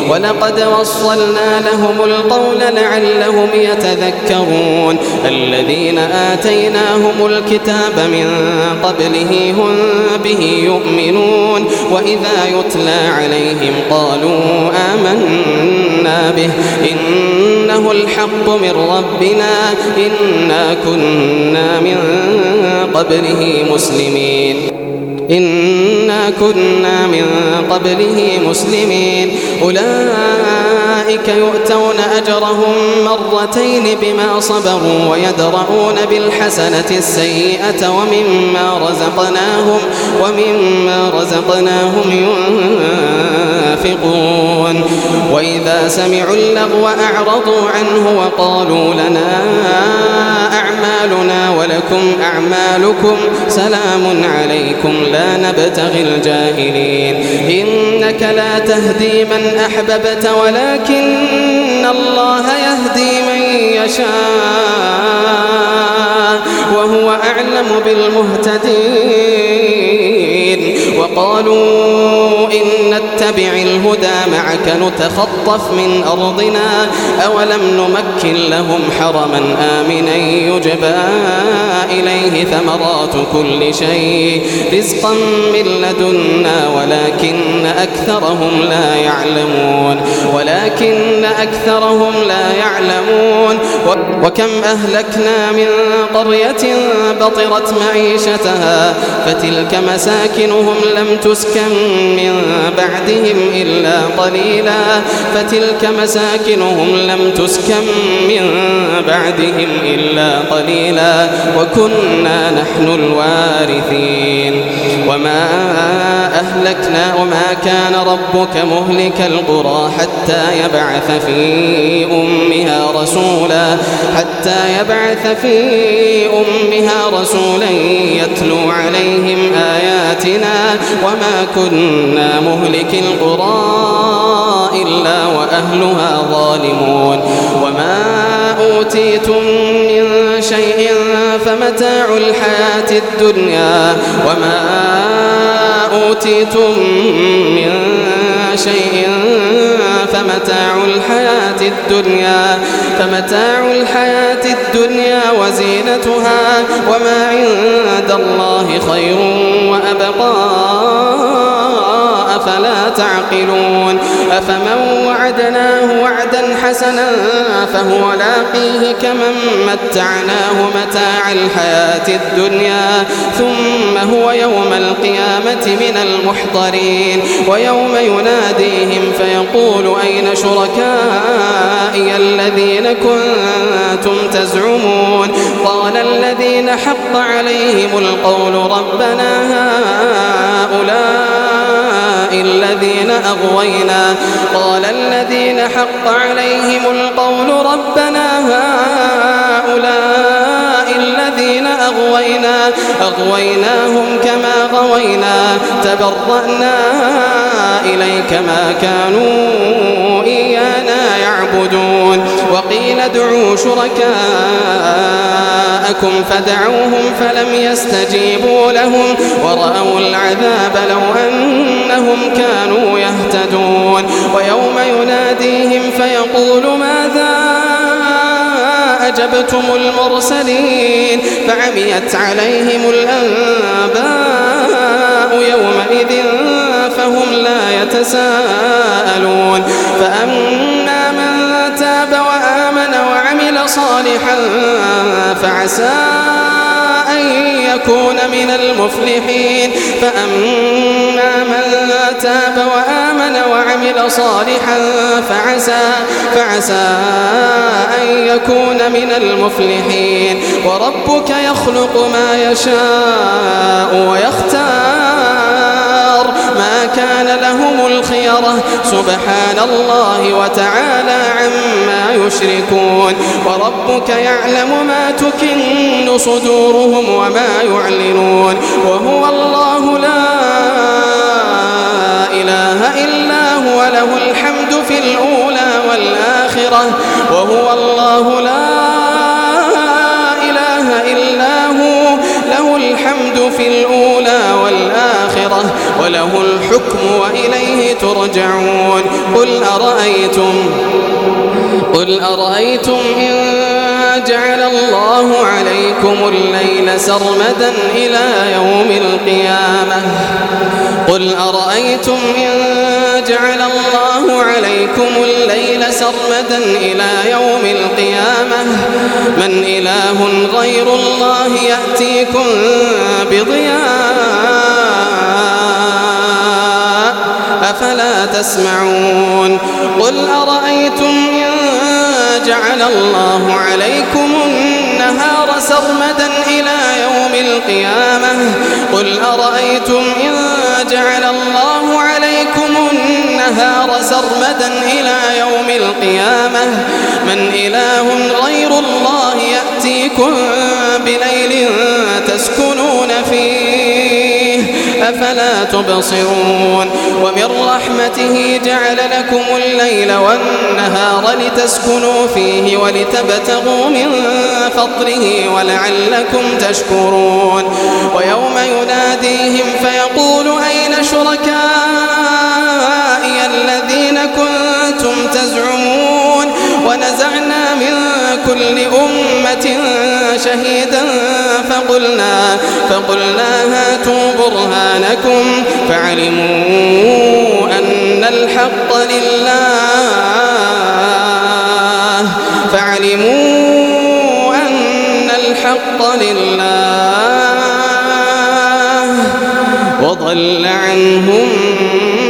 ولقد وصلنا لهم القول لعلهم يتذكرون الذين آتيناهم الكتاب من قبله هم به يؤمنون وإذا يتلى عليهم قالوا آمنا به إنه الحق من ربنا إنا كنا من قبله مسلمين أولئك يؤتون أجرهم مرتين بما صبروا ويدرؤون بالحسنة السيئة ومما رزقناهم ينفقون وإذا سمعوا اللغو أعرضوا عنه وقالوا لنا أعمالنا ولكم أعمالكم سلام عليكم لا نبتغي الجاهلين إنك لا تهدي من أحببت ولكن الله يهدي من يشاء وهو أعلم بالمهتدين وقالوا إن نتبع الهدى معك نتخطف من أرضنا أولم نمكن لهم حرما آمنا يجبى إليه ثمرات كل شيء رزقا من لدنا ولكن أكثرهم لا يعلمون وكم أهلكنا من قرية بطرت معيشتها فتلك مساكنهم لم تسكن من بعدهم إلا قليلا وكنا نحن الوارثين وما كان ربك مهلك القرى حتى يبعث في أمها رسولا يتلو عليهم آياتنا وما كنا مهلك القرى إلا وأهلها ظالمون وما أوتيتم من شيء فمتاع الحياة الدنيا وزينتها وما عند الله خير وأبقى أفلا تعقلون أفمن وعدناه وعدا حسنا فهو لاقيه كمن متعناه متاع الحياة الدنيا ثم هو يوم القيامة من المحضرين ويوم يناديهم فيقول أين شركائي الذين كنتم تزعمون قال الذين حق عليهم القول ربنا هؤلاء الذين أغويناهم كما غوينا تبرأنا إليك ما كانوا إيانا يعبدون وقيل ادعوا شركاءكم فدعوهم فلم يستجيبوا لهم ورأوا العذاب لو أنهم كانوا يهتدون ويوم يناديهم فيقول ماذا أجبتم المرسلين فعميت عليهم الأنباء يومئذ فهم لا يتساءلون فأما من تاب وآمن وعمل صالحا فعسى أن يكون من المفلحين وربك يخلق ما يشاء ويختار ما كان لهم الخيرة سبحان الله وتعالى عما يشركون وربك يعلم ما تكن صدورهم وما يعلنون وهو الله لا إله إلا هو له الحمد في الأولى والآخرة وهو الله لا إله إلا هو له الحمد في الأولى والآخرة وله الحكم وإليه ترجعون قل أرأيتم إن جعل الله عليكم الليل سرمدا إلى يوم القيامة قل أرأيتم إن جعل الله عليكم الليل سرمدا إلى يوم القيامة من إله غير الله يأتيكم بضياء أفلا تسمعون قل أرأيتم إن جعل الله عليكم النهار سرمدا إلى يوم القيامة قل أرأيتم إن جعل الله عليكم النهار سرمدا إلى يوم القيامة من إله غير الله يأتيكم بليل تسكنون فيه أفلا تبصرون ومن رحمته جعل لكم الليل والنهار لتسكنوا فيه ولتبتغوا من فضله ولعلكم تشكرون ويوم يناديهم فيقول أين شركائي الذين كنتم تزعمون ونزعنا من كل أمة شهيدا فقلنا هاتوا برهانكم فعلموا أن الحق لله وضل عنهم